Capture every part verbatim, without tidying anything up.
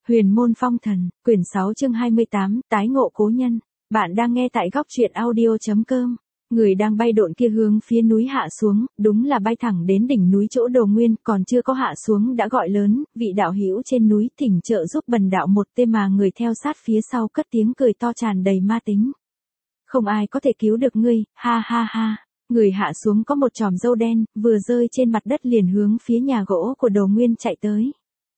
Huyền môn phong thần, quyển sáu chương hai mươi tám, tái ngộ cố nhân. Bạn đang nghe tại góc truyện audio.com. Người đang bay độn kia hướng phía núi hạ xuống, đúng là bay thẳng đến đỉnh núi chỗ Đồ Nguyên, còn chưa có hạ xuống đã gọi lớn, vị đạo hữu trên núi thỉnh trợ giúp bần đạo một tê, mà người theo sát phía sau cất tiếng cười to tràn đầy ma tính. Không ai có thể cứu được ngươi, ha ha ha. Người hạ xuống có một chòm râu đen, vừa rơi trên mặt đất liền hướng phía nhà gỗ của Đồ Nguyên chạy tới.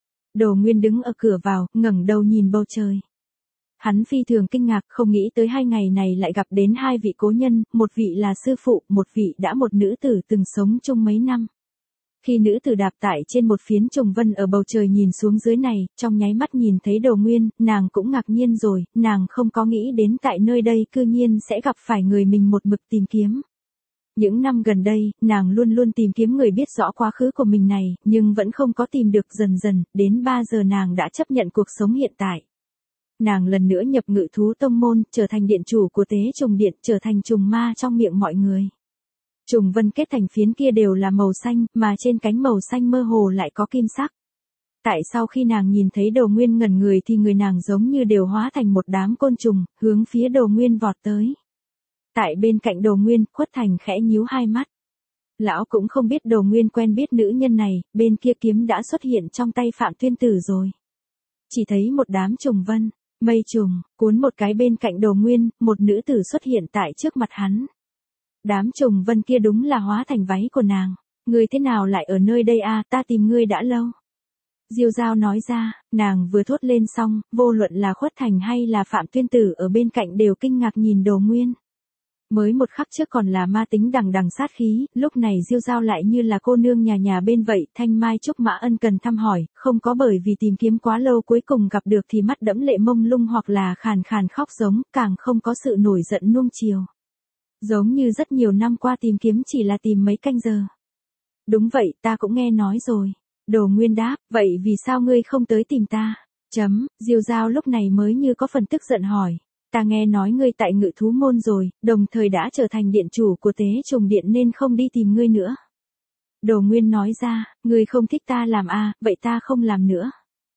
Đồ Nguyên đứng ở cửa vào, ngẩng đầu nhìn bầu trời. Hắn phi thường kinh ngạc, không nghĩ tới hai ngày này lại gặp đến hai vị cố nhân, một vị là sư phụ, một vị đã một nữ tử từng sống chung mấy năm. Khi nữ tử đạp tại trên một phiến trùng vân ở bầu trời nhìn xuống dưới này, trong nháy mắt nhìn thấy Đồ Nguyên, nàng cũng ngạc nhiên rồi, nàng không có nghĩ đến tại nơi đây cư nhiên sẽ gặp phải người mình một mực tìm kiếm. Những năm gần đây, nàng luôn luôn tìm kiếm người biết rõ quá khứ của mình này, nhưng vẫn không có tìm được, dần dần, đến ba giờ nàng đã chấp nhận cuộc sống hiện tại. Nàng lần nữa nhập Ngự Thú Tông môn, trở thành điện chủ của Tế Trùng Điện, trở thành trùng ma trong miệng mọi người. Trùng vân kết thành phiến kia đều là màu xanh, mà trên cánh màu xanh mơ hồ lại có kim sắc. Tại sau khi nàng nhìn thấy Đồ Nguyên ngẩn người thì người nàng giống như đều hóa thành một đám côn trùng, hướng phía Đồ Nguyên vọt tới. Tại bên cạnh Đồ Nguyên, Khuất Thành khẽ nhíu hai mắt. Lão cũng không biết Đồ Nguyên quen biết nữ nhân này, bên kia kiếm đã xuất hiện trong tay Phạm Tuyên Tử rồi. Chỉ thấy một đám trùng vân, mây trùng, cuốn một cái bên cạnh Đồ Nguyên, một nữ tử xuất hiện tại trước mặt hắn. Đám trùng vân kia đúng là hóa thành váy của nàng. Ngươi thế nào lại ở nơi đây a, ta tìm ngươi đã lâu. Diêu Dao nói ra, nàng vừa thốt lên xong, vô luận là Khuất Thành hay là Phạm Tuyên Tử ở bên cạnh đều kinh ngạc nhìn Đồ Nguyên. Mới một khắc trước còn là ma tính đằng đằng sát khí, lúc này Diêu Dao lại như là cô nương nhà nhà bên vậy, thanh mai trúc mã ân cần thăm hỏi, không có bởi vì tìm kiếm quá lâu cuối cùng gặp được thì mắt đẫm lệ mông lung hoặc là khàn khàn khóc giống, càng không có sự nổi giận nuông chiều. Giống như rất nhiều năm qua tìm kiếm chỉ là tìm mấy canh giờ. Đúng vậy, ta cũng nghe nói rồi. Đồ Nguyên đáp, vậy vì sao ngươi không tới tìm ta? Chấm, Diêu Dao lúc này mới như có phần tức giận hỏi. Ta nghe nói ngươi tại Ngự Thú môn rồi, đồng thời đã trở thành điện chủ của Tế Trùng Điện nên không đi tìm ngươi nữa. Đồ Nguyên nói ra, ngươi không thích ta làm a, vậy ta không làm nữa.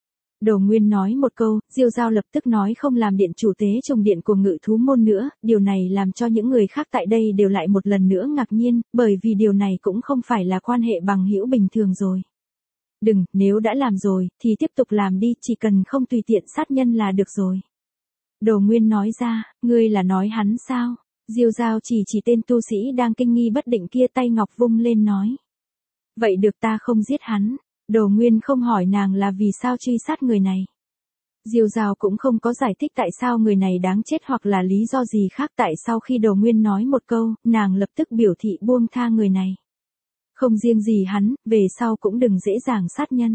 Đồ Nguyên nói một câu, Diêu Dao lập tức nói không làm điện chủ Tế Trùng Điện của Ngự Thú môn nữa, điều này làm cho những người khác tại đây đều lại một lần nữa ngạc nhiên, bởi vì điều này cũng không phải là quan hệ bằng hữu bình thường rồi. Đừng, nếu đã làm rồi, thì tiếp tục làm đi, chỉ cần không tùy tiện sát nhân là được rồi. Đồ Nguyên nói ra, ngươi là nói hắn sao? Diêu Dao chỉ chỉ tên tu sĩ đang kinh nghi bất định kia, tay ngọc vung lên nói. Vậy được, ta không giết hắn. Đồ Nguyên không hỏi nàng là vì sao truy sát người này. Diêu Dao cũng không có giải thích tại sao người này đáng chết hoặc là lý do gì khác. Tại sau khi Đồ Nguyên nói một câu, nàng lập tức biểu thị buông tha người này. Không riêng gì hắn, về sau cũng đừng dễ dàng sát nhân.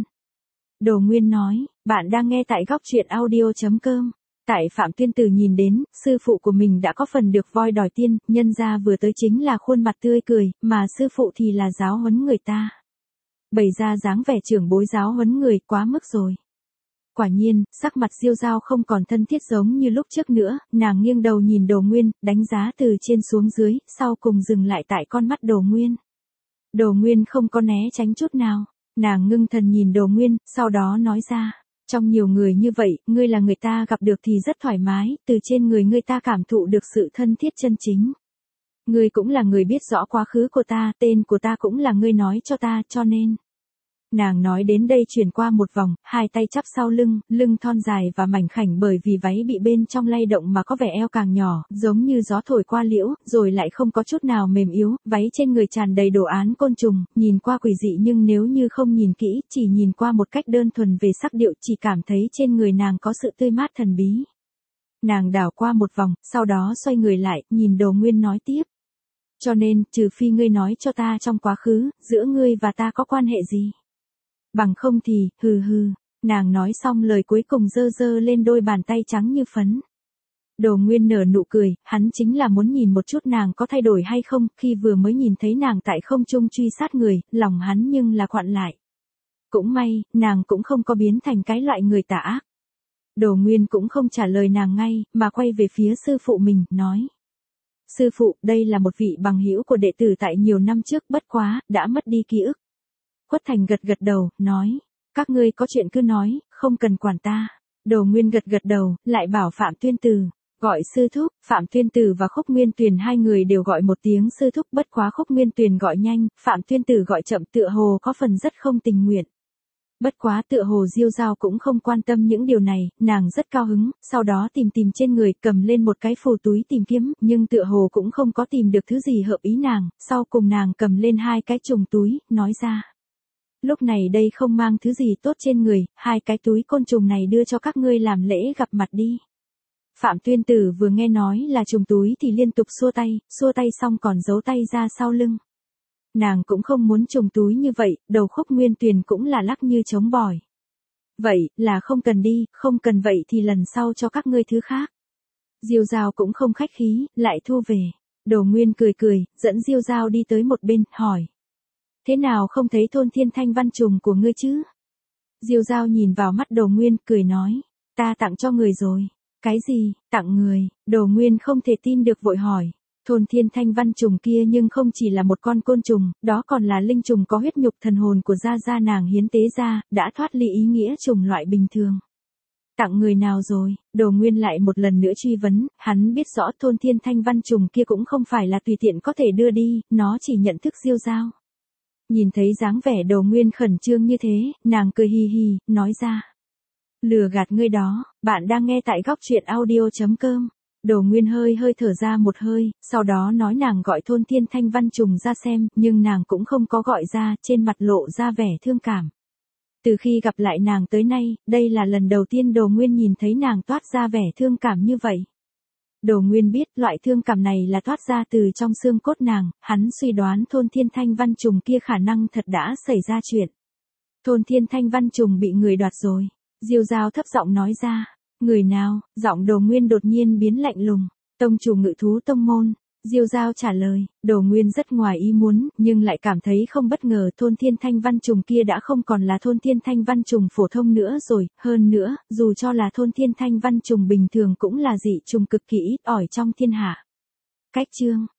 Đồ Nguyên nói, bạn đang nghe tại góc truyện audio.com. Tại Phạm Tuyên Tử nhìn đến, sư phụ của mình đã có phần được voi đòi tiên, nhân ra vừa tới chính là khuôn mặt tươi cười, mà sư phụ thì là giáo huấn người ta. Bày ra dáng vẻ trưởng bối giáo huấn người, quá mức rồi. Quả nhiên, sắc mặt Diêu Dao không còn thân thiết giống như lúc trước nữa, nàng nghiêng đầu nhìn Đồ Nguyên, đánh giá từ trên xuống dưới, sau cùng dừng lại tại con mắt Đồ Nguyên. Đồ Nguyên không có né tránh chút nào, nàng ngưng thần nhìn Đồ Nguyên, sau đó nói ra. Trong nhiều người như vậy, ngươi là người ta gặp được thì rất thoải mái, từ trên người ngươi ta cảm thụ được sự thân thiết chân chính. Ngươi cũng là người biết rõ quá khứ của ta, tên của ta cũng là ngươi nói cho ta, cho nên. Nàng nói đến đây chuyển qua một vòng, hai tay chắp sau lưng, lưng thon dài và mảnh khảnh bởi vì váy bị bên trong lay động mà có vẻ eo càng nhỏ, giống như gió thổi qua liễu, rồi lại không có chút nào mềm yếu, váy trên người tràn đầy đồ án côn trùng, nhìn qua quỷ dị nhưng nếu như không nhìn kỹ, chỉ nhìn qua một cách đơn thuần về sắc điệu chỉ cảm thấy trên người nàng có sự tươi mát thần bí. Nàng đảo qua một vòng, sau đó xoay người lại, nhìn Đồ Nguyên nói tiếp. Cho nên, trừ phi ngươi nói cho ta trong quá khứ, giữa ngươi và ta có quan hệ gì? Bằng không thì, hừ hừ, nàng nói xong lời cuối cùng giơ giơ lên đôi bàn tay trắng như phấn. Đồ Nguyên nở nụ cười, hắn chính là muốn nhìn một chút nàng có thay đổi hay không, khi vừa mới nhìn thấy nàng tại không trung truy sát người, lòng hắn nhưng là quặn lại. Cũng may, nàng cũng không có biến thành cái loại người tà ác. Đồ Nguyên cũng không trả lời nàng ngay, mà quay về phía sư phụ mình, nói. Sư phụ, đây là một vị bằng hữu của đệ tử tại nhiều năm trước, bất quá, đã mất đi ký ức. Khuất Thành gật gật đầu, nói, các ngươi có chuyện cứ nói, không cần quản ta. Đồ Nguyên gật gật đầu, lại bảo Phạm Tuyên Tử, gọi sư thúc. Phạm Tuyên Tử và Khúc Nguyên Tuyền hai người đều gọi một tiếng sư thúc, bất quá Khúc Nguyên Tuyền gọi nhanh, Phạm Tuyên Tử gọi chậm, tựa hồ có phần rất không tình nguyện. Bất quá tựa hồ Diêu Dao cũng không quan tâm những điều này, nàng rất cao hứng, sau đó tìm tìm trên người, cầm lên một cái phù túi tìm kiếm, nhưng tựa hồ cũng không có tìm được thứ gì hợp ý nàng, sau cùng nàng cầm lên hai cái trùng túi, nói ra. Lúc này đây không mang thứ gì tốt trên người, hai cái túi côn trùng này đưa cho các ngươi làm lễ gặp mặt đi. Phạm Tuyên Tử vừa nghe nói là trùng túi thì liên tục xua tay, xua tay xong còn giấu tay ra sau lưng. Nàng cũng không muốn trùng túi như vậy, đầu Khúc Nguyên Tuyền cũng là lắc như trống bỏi. Vậy, là không cần đi, không cần vậy thì lần sau cho các ngươi thứ khác. Diêu Dao cũng không khách khí, lại thu về. Đồ Nguyên cười cười, dẫn Diêu Dao đi tới một bên, hỏi. Thế nào không thấy thôn thiên thanh văn trùng của ngươi chứ? Diêu Dao nhìn vào mắt Đồ Nguyên, cười nói. Ta tặng cho người rồi. Cái gì, tặng người? Đồ Nguyên không thể tin được vội hỏi. Thôn thiên thanh văn trùng kia nhưng không chỉ là một con côn trùng, đó còn là linh trùng có huyết nhục thần hồn của gia gia nàng hiến tế ra, đã thoát ly ý nghĩa trùng loại bình thường. Tặng người nào rồi? Đồ Nguyên lại một lần nữa truy vấn, hắn biết rõ thôn thiên thanh văn trùng kia cũng không phải là tùy tiện có thể đưa đi, nó chỉ nhận thức Diêu Dao. Nhìn thấy dáng vẻ Đồ Nguyên khẩn trương như thế, nàng cười hì hì, nói ra. Lừa gạt ngươi đó, bạn đang nghe tại góc truyện audio chấm com. Đồ Nguyên hơi hơi thở ra một hơi, sau đó nói nàng gọi thôn thiên thanh văn trùng ra xem, nhưng nàng cũng không có gọi ra, trên mặt lộ ra vẻ thương cảm. Từ khi gặp lại nàng tới nay, đây là lần đầu tiên Đồ Nguyên nhìn thấy nàng toát ra vẻ thương cảm như vậy. Đồ Nguyên biết loại thương cảm này là thoát ra từ trong xương cốt nàng, hắn suy đoán thôn thiên thanh văn trùng kia khả năng thật đã xảy ra chuyện. Thôn thiên thanh văn trùng bị người đoạt rồi. Diêu Dao thấp giọng nói ra. Người nào? Giọng Đồ Nguyên đột nhiên biến lạnh lùng. Tông chủ Ngự Thú Tông môn. Diêu Dao trả lời. Đồ Nguyên rất ngoài ý muốn, nhưng lại cảm thấy không bất ngờ thôn thiên thanh văn trùng kia đã không còn là thôn thiên thanh văn trùng phổ thông nữa rồi. Hơn nữa, dù cho là thôn thiên thanh văn trùng bình thường cũng là dị trùng cực kỳ ít ỏi trong thiên hạ. Cách chương.